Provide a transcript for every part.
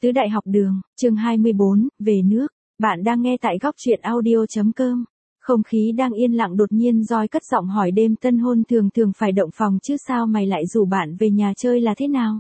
Tứ Đại Học Đường, chương 24, về nước. Bạn đang nghe tại góc truyện audio.com. Không khí đang yên lặng đột nhiên Joy cất giọng hỏi đêm tân hôn thường phải động phòng chứ sao mày lại rủ bạn về nhà chơi là thế nào?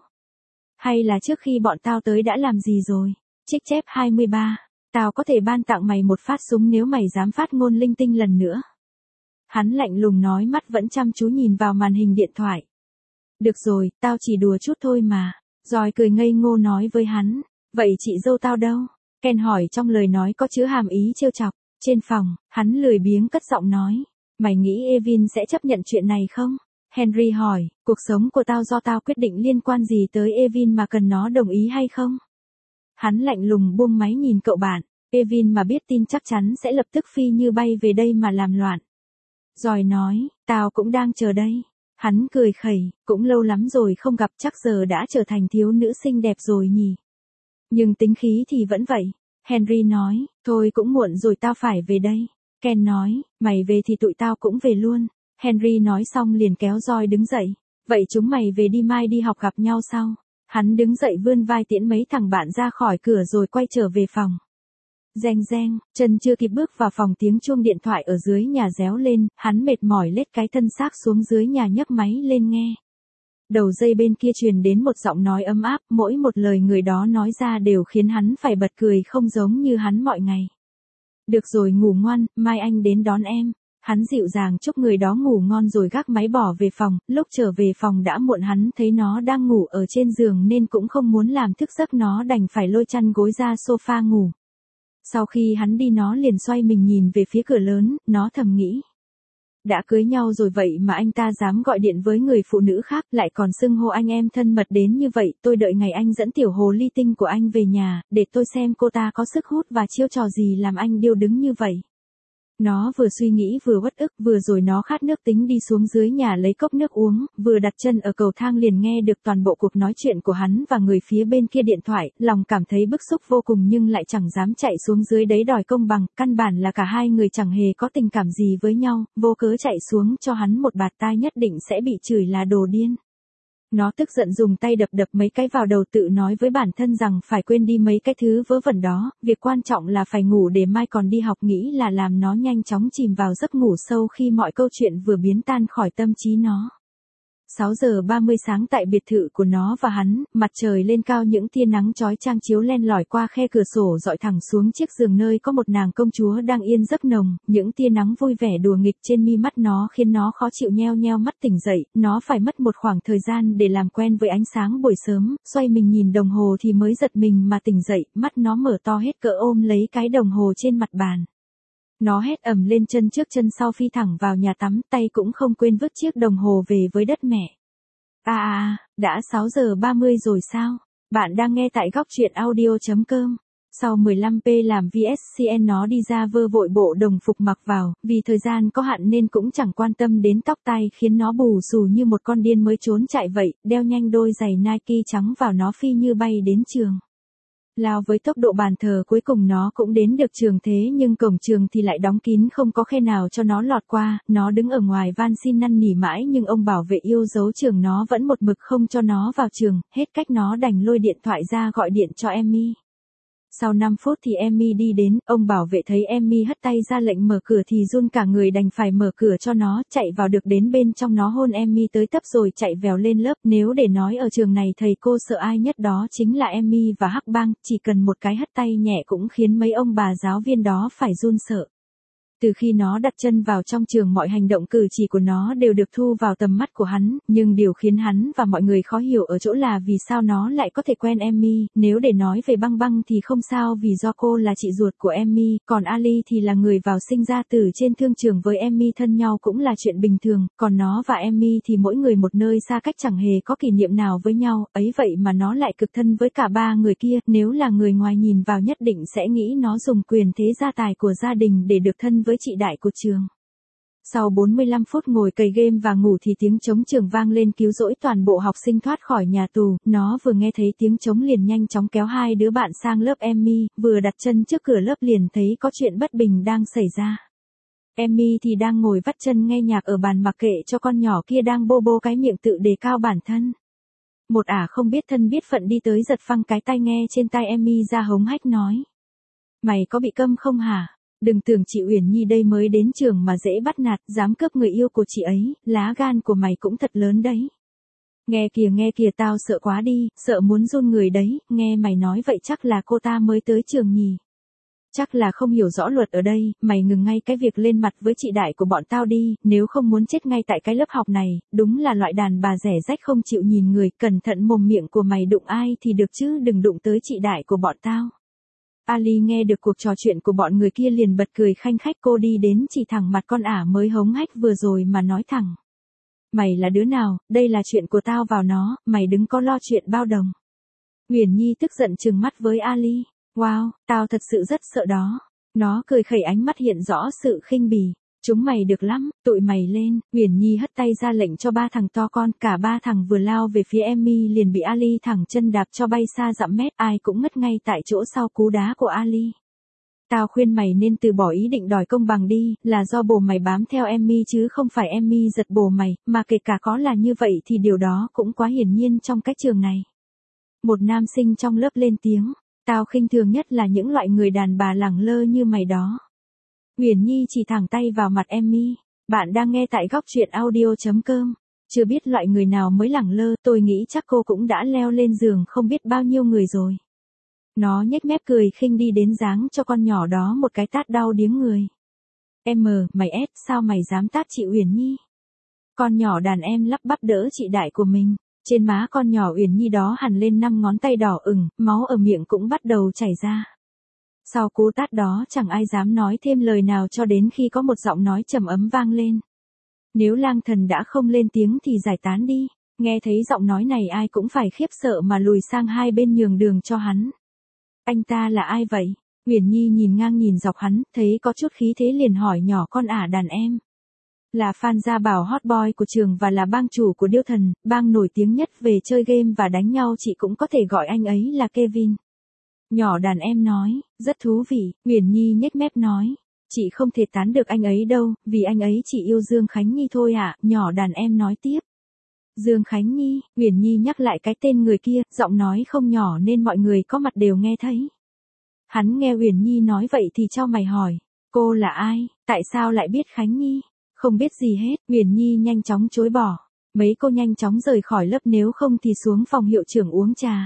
Hay là trước khi bọn tao tới đã làm gì rồi? Trích chép 23. Tao có thể ban tặng mày một phát súng nếu mày dám phát ngôn linh tinh lần nữa. Hắn lạnh lùng nói, mắt vẫn chăm chú nhìn vào màn hình điện thoại. Được rồi, tao chỉ đùa chút thôi mà. Joy cười ngây ngô nói với hắn. Vậy chị dâu tao đâu? Ken hỏi trong lời nói có chứa hàm ý trêu chọc. Trên phòng, hắn lười biếng cất giọng nói. Mày nghĩ Evin sẽ chấp nhận chuyện này không? Henry hỏi, cuộc sống của tao do tao quyết định liên quan gì tới Evin mà cần nó đồng ý hay không? Hắn lạnh lùng buông máy nhìn cậu bạn. Evin mà biết tin chắc chắn sẽ lập tức phi như bay về đây mà làm loạn. Joy nói, tao cũng đang chờ đây. Hắn cười khẩy, cũng lâu lắm rồi không gặp, chắc giờ đã trở thành thiếu nữ xinh đẹp rồi nhỉ. Nhưng tính khí thì vẫn vậy. Henry nói, thôi cũng muộn rồi tao phải về đây. Ken nói, mày về thì tụi tao cũng về luôn. Henry nói xong liền kéo Joy đứng dậy. Vậy chúng mày về đi, mai đi học gặp nhau sau. Hắn đứng dậy vươn vai tiễn mấy thằng bạn ra khỏi cửa rồi quay trở về phòng. Reng reng, chân chưa kịp bước vào phòng tiếng chuông điện thoại ở dưới nhà réo lên, hắn mệt mỏi lết cái thân xác xuống dưới nhà nhấc máy lên nghe. Đầu dây bên kia truyền đến một giọng nói ấm áp, mỗi một lời người đó nói ra đều khiến hắn phải bật cười, không giống như hắn mọi ngày. Được rồi, ngủ ngoan, mai anh đến đón em. Hắn dịu dàng chúc người đó ngủ ngon rồi gác máy bỏ về phòng, lúc trở về phòng đã muộn, hắn thấy nó đang ngủ ở trên giường nên cũng không muốn làm thức giấc nó, đành phải lôi chăn gối ra sofa ngủ. Sau khi hắn đi nó liền xoay mình nhìn về phía cửa lớn, nó thầm nghĩ. Đã cưới nhau rồi vậy mà anh ta dám gọi điện với người phụ nữ khác, lại còn xưng hô anh em thân mật đến như vậy. Tôi đợi ngày anh dẫn tiểu hồ ly tinh của anh về nhà, để tôi xem cô ta có sức hút và chiêu trò gì làm anh điêu đứng như vậy. Nó vừa suy nghĩ vừa uất ức, vừa rồi nó khát nước tính đi xuống dưới nhà lấy cốc nước uống, vừa đặt chân ở cầu thang liền nghe được toàn bộ cuộc nói chuyện của hắn và người phía bên kia điện thoại, lòng cảm thấy bức xúc vô cùng nhưng lại chẳng dám chạy xuống dưới đấy đòi công bằng, căn bản là cả hai người chẳng hề có tình cảm gì với nhau, vô cớ chạy xuống cho hắn một bạt tai nhất định sẽ bị chửi là đồ điên. Nó tức giận dùng tay đập mấy cái vào đầu, tự nói với bản thân rằng phải quên đi mấy cái thứ vớ vẩn đó, việc quan trọng là phải ngủ để mai còn đi học, nghĩ là làm nó nhanh chóng chìm vào giấc ngủ sâu khi mọi câu chuyện vừa biến tan khỏi tâm trí nó. 6 giờ 30 sáng tại biệt thự của nó và hắn, mặt trời lên cao, những tia nắng chói chang chiếu len lỏi qua khe cửa sổ dọi thẳng xuống chiếc giường nơi có một nàng công chúa đang yên giấc nồng, những tia nắng vui vẻ đùa nghịch trên mi mắt nó khiến nó khó chịu nheo nheo mắt tỉnh dậy, nó phải mất một khoảng thời gian để làm quen với ánh sáng buổi sớm, xoay mình nhìn đồng hồ thì mới giật mình mà tỉnh dậy, mắt nó mở to hết cỡ ôm lấy cái đồng hồ trên mặt bàn. Nó hét ầm lên, chân trước chân sau phi thẳng vào nhà tắm, tay cũng không quên vứt chiếc đồng hồ về với đất mẹ. Đã 6 giờ 30 rồi sao? Bạn đang nghe tại góc truyện audio.com. Sau 15p làm VSCN nó đi ra vơ vội bộ đồng phục mặc vào, vì thời gian có hạn nên cũng chẳng quan tâm đến tóc tai khiến nó bù xù như một con điên mới trốn chạy vậy, đeo nhanh đôi giày Nike trắng vào nó phi như bay đến trường. Lao với tốc độ bàn thờ, cuối cùng nó cũng đến được trường, thế nhưng cổng trường thì lại đóng kín, không có khe nào cho nó lọt qua, nó đứng ở ngoài van xin năn nỉ mãi nhưng ông bảo vệ yêu dấu trường nó vẫn một mực không cho nó vào trường, hết cách nó đành lôi điện thoại ra gọi điện cho Emmy. Sau 5 phút thì Emmy đi đến, ông bảo vệ thấy Emmy hất tay ra lệnh mở cửa thì run cả người, đành phải mở cửa cho nó, chạy vào được đến bên trong nó hôn Emmy tới tấp rồi chạy vèo lên lớp. Nếu để nói ở trường này thầy cô sợ ai nhất đó chính là Emmy và Hắc Bang, chỉ cần một cái hất tay nhẹ cũng khiến mấy ông bà giáo viên đó phải run sợ. Từ khi nó đặt chân vào trong trường, mọi hành động cử chỉ của nó đều được thu vào tầm mắt của hắn, nhưng điều khiến hắn và mọi người khó hiểu ở chỗ là vì sao nó lại có thể quen Emmy. Nếu để nói về Băng Băng thì không sao, vì do cô là chị ruột của Emmy, còn Ali thì là người vào sinh ra tử trên thương trường với Emmy, thân nhau cũng là chuyện bình thường, còn nó và Emmy thì mỗi người một nơi xa cách, chẳng hề có kỷ niệm nào với nhau, ấy vậy mà nó lại cực thân với cả ba người kia. Nếu là người ngoài nhìn vào nhất định sẽ nghĩ nó dùng quyền thế gia tài của gia đình để được thân với chị đại của trường. Sau 45 phút ngồi cày game và ngủ thì tiếng trống trường vang lên cứu rỗi toàn bộ học sinh thoát khỏi nhà tù. Nó vừa nghe thấy tiếng trống liền nhanh chóng kéo hai đứa bạn sang lớp Emmy, vừa đặt chân trước cửa lớp liền thấy có chuyện bất bình đang xảy ra. Emmy thì đang ngồi vắt chân nghe nhạc ở bàn mặc kệ cho con nhỏ kia đang bô bô cái miệng tự đề cao bản thân. Một ả không biết thân biết phận đi tới giật phăng cái tai nghe trên tai Emmy ra hống hách nói. Mày có bị câm không hả? Đừng tưởng chị Uyển Nhi đây mới đến trường mà dễ bắt nạt, dám cướp người yêu của chị ấy, lá gan của mày cũng thật lớn đấy. Nghe kìa tao sợ quá đi, sợ muốn run người đấy, nghe mày nói vậy chắc là cô ta mới tới trường nhỉ. Chắc là không hiểu rõ luật ở đây, mày ngừng ngay cái việc lên mặt với chị đại của bọn tao đi, nếu không muốn chết ngay tại cái lớp học này, đúng là loại đàn bà rẻ rách không chịu nhìn người, cẩn thận mồm miệng của mày đụng ai thì được chứ đừng đụng tới chị đại của bọn tao. Ali nghe được cuộc trò chuyện của bọn người kia liền bật cười khanh khách, cô đi đến chỉ thẳng mặt con ả mới hống hách vừa rồi mà nói thẳng. Mày là đứa nào, đây là chuyện của tao vào nó, mày đừng có lo chuyện bao đồng. Uyển Nhi tức giận trừng mắt với Ali. Wow, tao thật sự rất sợ đó. Nó cười khẩy, ánh mắt hiện rõ sự khinh bỉ. Chúng mày được lắm, tụi mày lên. Uyển Nhi hất tay ra lệnh cho ba thằng to con, cả ba thằng vừa lao về phía Emmy liền bị Ali thẳng chân đạp cho bay xa dặm mét, ai cũng ngất ngay tại chỗ sau cú đá của Ali. Tao khuyên mày nên từ bỏ ý định đòi công bằng đi, là do bồ mày bám theo Emmy chứ không phải Emmy giật bồ mày, mà kể cả có là như vậy thì điều đó cũng quá hiển nhiên trong cái trường này. Một nam sinh trong lớp lên tiếng. Tao khinh thường nhất là những loại người đàn bà lẳng lơ như mày đó. Uyển Nhi chỉ thẳng tay vào mặt Emmy. Bạn đang nghe tại góc truyện audio.com. Chưa biết loại người nào mới lẳng lơ, tôi nghĩ chắc cô cũng đã leo lên giường không biết bao nhiêu người rồi. Nó nhếch mép cười khinh đi đến giáng cho con nhỏ đó một cái tát đau điếng người. Mày sao mày dám tát chị Uyển Nhi? Con nhỏ đàn em lắp bắp đỡ chị đại của mình. Trên má con nhỏ Uyển Nhi đó hằn lên 5 ngón tay đỏ ửng, máu ở miệng cũng bắt đầu chảy ra. Sau cú tát đó chẳng ai dám nói thêm lời nào cho đến khi có một giọng nói trầm ấm vang lên. Nếu Lang Thần đã không lên tiếng thì giải tán đi. Nghe thấy giọng nói này ai cũng phải khiếp sợ mà lùi sang hai bên nhường đường cho hắn. Anh ta là ai vậy? Uyển Nhi nhìn ngang nhìn dọc hắn, thấy có chút khí thế liền hỏi nhỏ con ả đàn em. Là fan gia bảo hot boy của trường và là bang chủ của Điêu Thần, bang nổi tiếng nhất về chơi game và đánh nhau, chị cũng có thể gọi anh ấy là Kevin. Nhỏ đàn em nói, rất thú vị. Uyển Nhi nhếch mép nói, chị không thể tán được anh ấy đâu, vì anh ấy chỉ yêu Dương Khánh Nhi thôi ạ. Nhỏ đàn em nói tiếp. Dương Khánh Nhi, Uyển Nhi nhắc lại cái tên người kia, giọng nói không nhỏ nên mọi người có mặt đều nghe thấy. Hắn nghe Uyển Nhi nói vậy thì chau mày hỏi, cô là ai, tại sao lại biết Khánh Nhi? Không biết gì hết, Uyển Nhi nhanh chóng chối bỏ. Mấy cô nhanh chóng rời khỏi lớp, nếu không thì xuống phòng hiệu trưởng uống trà.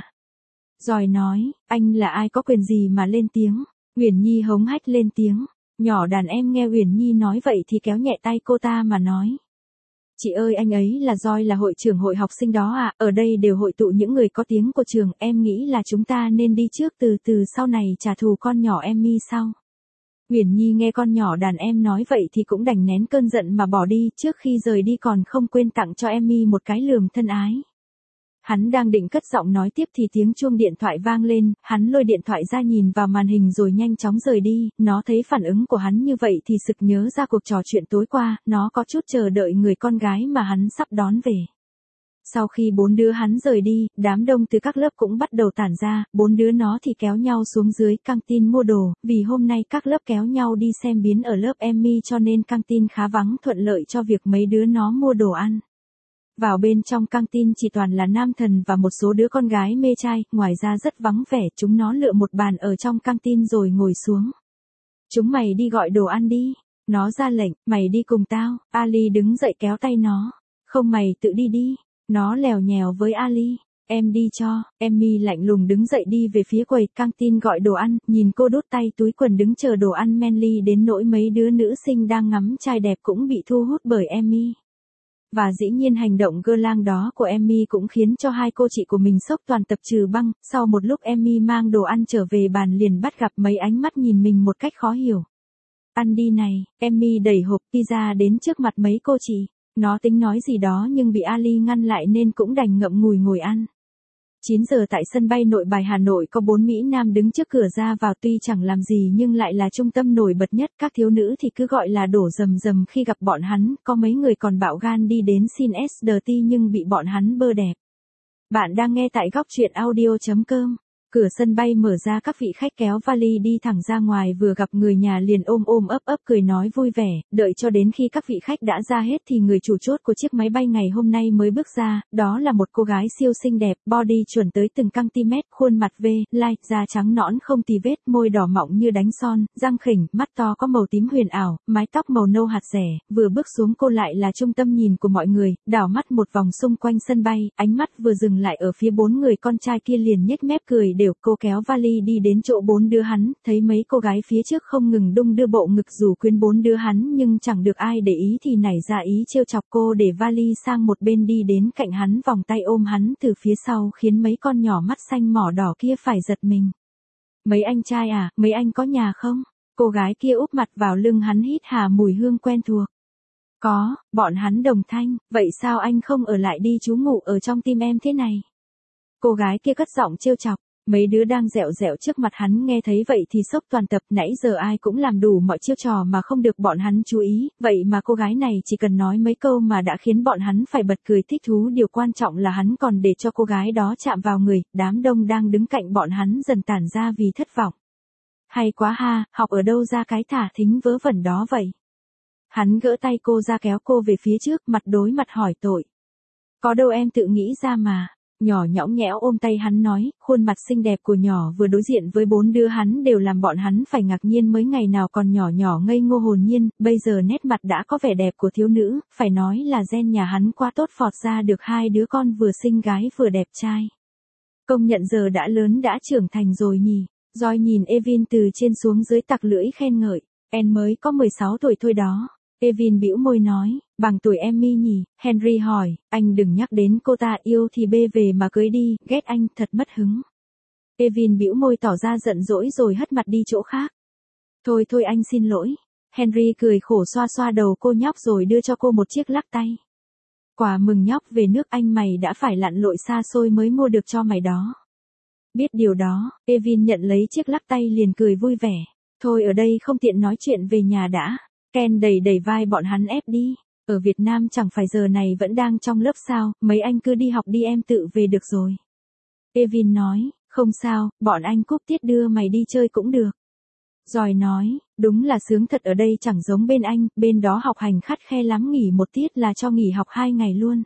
Rồi nói, anh là ai có quyền gì mà lên tiếng? Uyển Nhi hống hách lên tiếng. Nhỏ đàn em nghe Uyển Nhi nói vậy thì kéo nhẹ tay cô ta mà nói. Chị ơi, anh ấy là Joy, là hội trưởng hội học sinh đó ạ, ở đây đều hội tụ những người có tiếng của trường, em nghĩ là chúng ta nên đi trước, từ sau này trả thù con nhỏ Emmy sau. Uyển Nhi nghe con nhỏ đàn em nói vậy thì cũng đành nén cơn giận mà bỏ đi, trước khi rời đi còn không quên tặng cho Emmy một cái lườm thân ái. Hắn đang định cất giọng nói tiếp thì tiếng chuông điện thoại vang lên, hắn lôi điện thoại ra nhìn vào màn hình rồi nhanh chóng rời đi, nó thấy phản ứng của hắn như vậy thì sực nhớ ra cuộc trò chuyện tối qua, nó có chút chờ đợi người con gái mà hắn sắp đón về. Sau khi 4 đứa hắn rời đi, đám đông từ các lớp cũng bắt đầu tản ra, 4 đứa nó thì kéo nhau xuống dưới căng tin mua đồ, vì hôm nay các lớp kéo nhau đi xem biến ở lớp Emmy cho nên căng tin khá vắng, thuận lợi cho việc mấy đứa nó mua đồ ăn. Vào bên trong căng tin chỉ toàn là nam thần và một số đứa con gái mê trai, ngoài ra rất vắng vẻ, chúng nó lựa một bàn ở trong căng tin rồi ngồi xuống. Chúng mày đi gọi đồ ăn đi. Nó ra lệnh, mày đi cùng tao. Ali đứng dậy kéo tay nó. Không, mày tự đi đi. Nó lèo nhèo với Ali. Em đi cho. Emmy lạnh lùng đứng dậy đi về phía quầy căng tin gọi đồ ăn, nhìn cô đút tay túi quần đứng chờ đồ ăn manly đến nỗi mấy đứa nữ sinh đang ngắm trai đẹp cũng bị thu hút bởi Emmy. Và dĩ nhiên hành động gơ lang đó của Emmy cũng khiến cho hai cô chị của mình sốc toàn tập trừ băng, sau một lúc Emmy mang đồ ăn trở về bàn liền bắt gặp mấy ánh mắt nhìn mình một cách khó hiểu. Ăn đi này, Emmy đẩy hộp pizza đến trước mặt mấy cô chị, nó tính nói gì đó nhưng bị Ali ngăn lại nên cũng đành ngậm ngùi ngồi ăn. 9 giờ tại sân bay Nội Bài Hà Nội có 4 Mỹ Nam đứng trước cửa ra vào, tuy chẳng làm gì nhưng lại là trung tâm nổi bật nhất, các thiếu nữ thì cứ gọi là đổ rầm rầm khi gặp bọn hắn, có mấy người còn bạo gan đi đến xin SDT nhưng bị bọn hắn bơ đẹp. Bạn đang nghe tại góc truyện audio.com. Cửa sân bay mở ra, các vị khách kéo vali đi thẳng ra ngoài, vừa gặp người nhà liền ôm ôm ấp ấp cười nói vui vẻ, đợi cho đến khi các vị khách đã ra hết thì người chủ chốt của chiếc máy bay ngày hôm nay mới bước ra, đó là một cô gái siêu xinh đẹp, body chuẩn tới từng cm, khuôn mặt like, da trắng nõn không tì vết, môi đỏ mọng như đánh son, răng khỉnh, mắt to có màu tím huyền ảo, mái tóc màu nâu hạt rẻ, vừa bước xuống cô lại là trung tâm nhìn của mọi người, đảo mắt một vòng xung quanh sân bay, ánh mắt vừa dừng lại ở phía 4 người con trai kia liền nhếch mép cười đều. Cô kéo vali đi đến chỗ 4 đứa hắn, thấy mấy cô gái phía trước không ngừng đung đưa bộ ngực dù quyến 4 đứa hắn nhưng chẳng được ai để ý thì nảy ra ý trêu chọc cô, để vali sang một bên đi đến cạnh hắn, vòng tay ôm hắn từ phía sau khiến mấy con nhỏ mắt xanh mỏ đỏ kia phải giật mình. Mấy anh trai à, mấy anh có nhà không? Cô gái kia úp mặt vào lưng hắn hít hà mùi hương quen thuộc. Có, bọn hắn đồng thanh, vậy sao anh không ở lại đi chú ngủ ở trong tim em thế này? Cô gái kia cất giọng trêu chọc. Mấy đứa đang dẹo dẹo trước mặt hắn nghe thấy vậy thì sốc toàn tập, nãy giờ ai cũng làm đủ mọi chiêu trò mà không được bọn hắn chú ý, vậy mà cô gái này chỉ cần nói mấy câu mà đã khiến bọn hắn phải bật cười thích thú, điều quan trọng là hắn còn để cho cô gái đó chạm vào người, đám đông đang đứng cạnh bọn hắn dần tản ra vì thất vọng. Hay quá ha, học ở đâu ra cái thả thính vớ vẩn đó vậy? Hắn gỡ tay cô ra kéo cô về phía trước, mặt đối mặt hỏi tội. Có đâu em tự nghĩ ra mà. Nhỏ nhõng nhẽo ôm tay hắn nói, khuôn mặt xinh đẹp của nhỏ vừa đối diện với 4 đứa hắn đều làm bọn hắn phải ngạc nhiên, mới ngày nào còn nhỏ nhỏ ngây ngô hồn nhiên, bây giờ nét mặt đã có vẻ đẹp của thiếu nữ, phải nói là gen nhà hắn quá tốt, phọt ra được 2 đứa con vừa xinh gái vừa đẹp trai. Công nhận giờ đã lớn đã trưởng thành rồi nhỉ. Joy nhìn Evin từ trên xuống dưới tặc lưỡi khen ngợi, em mới có 16 tuổi thôi đó. Evin bĩu môi nói, bằng tuổi Emmy nhỉ? Henry hỏi, anh đừng nhắc đến cô ta, yêu thì bê về mà cưới đi, ghét anh, thật mất hứng. Evin bĩu môi tỏ ra giận dỗi rồi hất mặt đi chỗ khác. Thôi thôi anh xin lỗi. Henry cười khổ xoa xoa đầu cô nhóc rồi đưa cho cô một chiếc lắc tay. Quà mừng nhóc về nước anh mày đã phải lặn lội xa xôi mới mua được cho mày đó. Biết điều đó, Evin nhận lấy chiếc lắc tay liền cười vui vẻ. Thôi ở đây không tiện nói chuyện, về nhà đã. Ken đẩy đẩy vai bọn hắn ép đi. Ở Việt Nam chẳng phải giờ này vẫn đang trong lớp sao, mấy anh cứ đi học đi, em tự về được rồi. Evin nói, không sao, bọn anh cúp tiết đưa mày đi chơi cũng được. Joy nói, đúng là sướng thật, ở đây chẳng giống bên anh, bên đó học hành khắt khe lắm, nghỉ một tiết là cho nghỉ học 2 ngày luôn.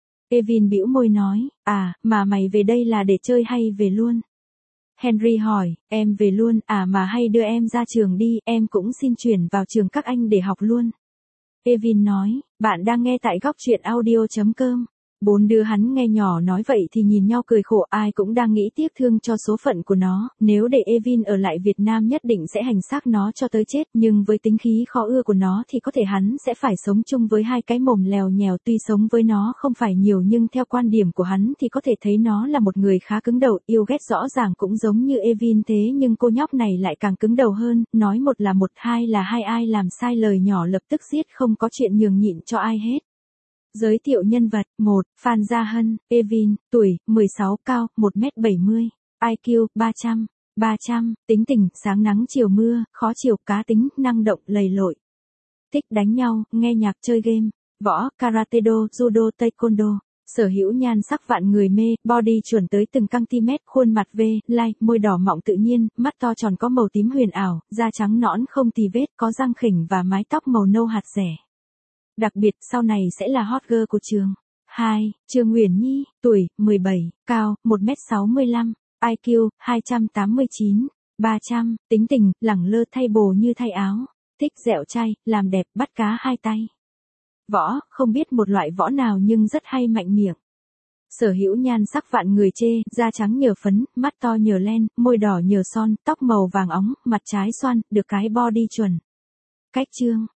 Evin bĩu môi nói, à, mà mày về đây là để chơi hay về luôn? Henry hỏi, em về luôn, à mà hay đưa em ra trường đi, em cũng xin chuyển vào trường các anh để học luôn. Evin nói, bạn đang nghe tại góc truyện audio.com. 4 đứa hắn nghe nhỏ nói vậy thì nhìn nhau cười khổ, ai cũng đang nghĩ tiếc thương cho số phận của nó, nếu để Evin ở lại Việt Nam nhất định sẽ hành xác nó cho tới chết, nhưng với tính khí khó ưa của nó thì có thể hắn sẽ phải sống chung với 2 cái mồm lèo nhèo, tuy sống với nó không phải nhiều nhưng theo quan điểm của hắn thì có thể thấy nó là một người khá cứng đầu, yêu ghét rõ ràng cũng giống như Evin, thế nhưng cô nhóc này lại càng cứng đầu hơn, nói một là một, hai là hai, ai làm sai lời nhỏ lập tức giết, không có chuyện nhường nhịn cho ai hết. Giới thiệu nhân vật, 1. Phan Gia Hân, Evin, tuổi, 16, cao, 1m70, IQ, 300, tính tình, sáng nắng chiều mưa, khó chiều, cá tính, năng động, lầy lội. Thích đánh nhau, nghe nhạc, chơi game, võ, karate do, judo, taekwondo. Sở hữu nhan sắc vạn người mê, body chuẩn tới từng cm, khuôn mặt like, môi đỏ mọng tự nhiên, mắt to tròn có màu tím huyền ảo, da trắng nõn không tì vết, có răng khỉnh và mái tóc màu nâu hạt rẻ. Đặc biệt, sau này sẽ là hot girl của trường. 2. Trương Uyển Nhi, tuổi, 17, cao, 1m65, IQ, 289, 300, tính tình, lẳng lơ thay bồ như thay áo, thích dẻo chay, làm đẹp, bắt cá hai tay. Võ, không biết một loại võ nào nhưng rất hay mạnh miệng. Sở hữu nhan sắc vạn người chê, da trắng nhờ phấn, mắt to nhờ len, môi đỏ nhờ son, tóc màu vàng óng, mặt trái xoăn, được cái body chuẩn. Cách trương.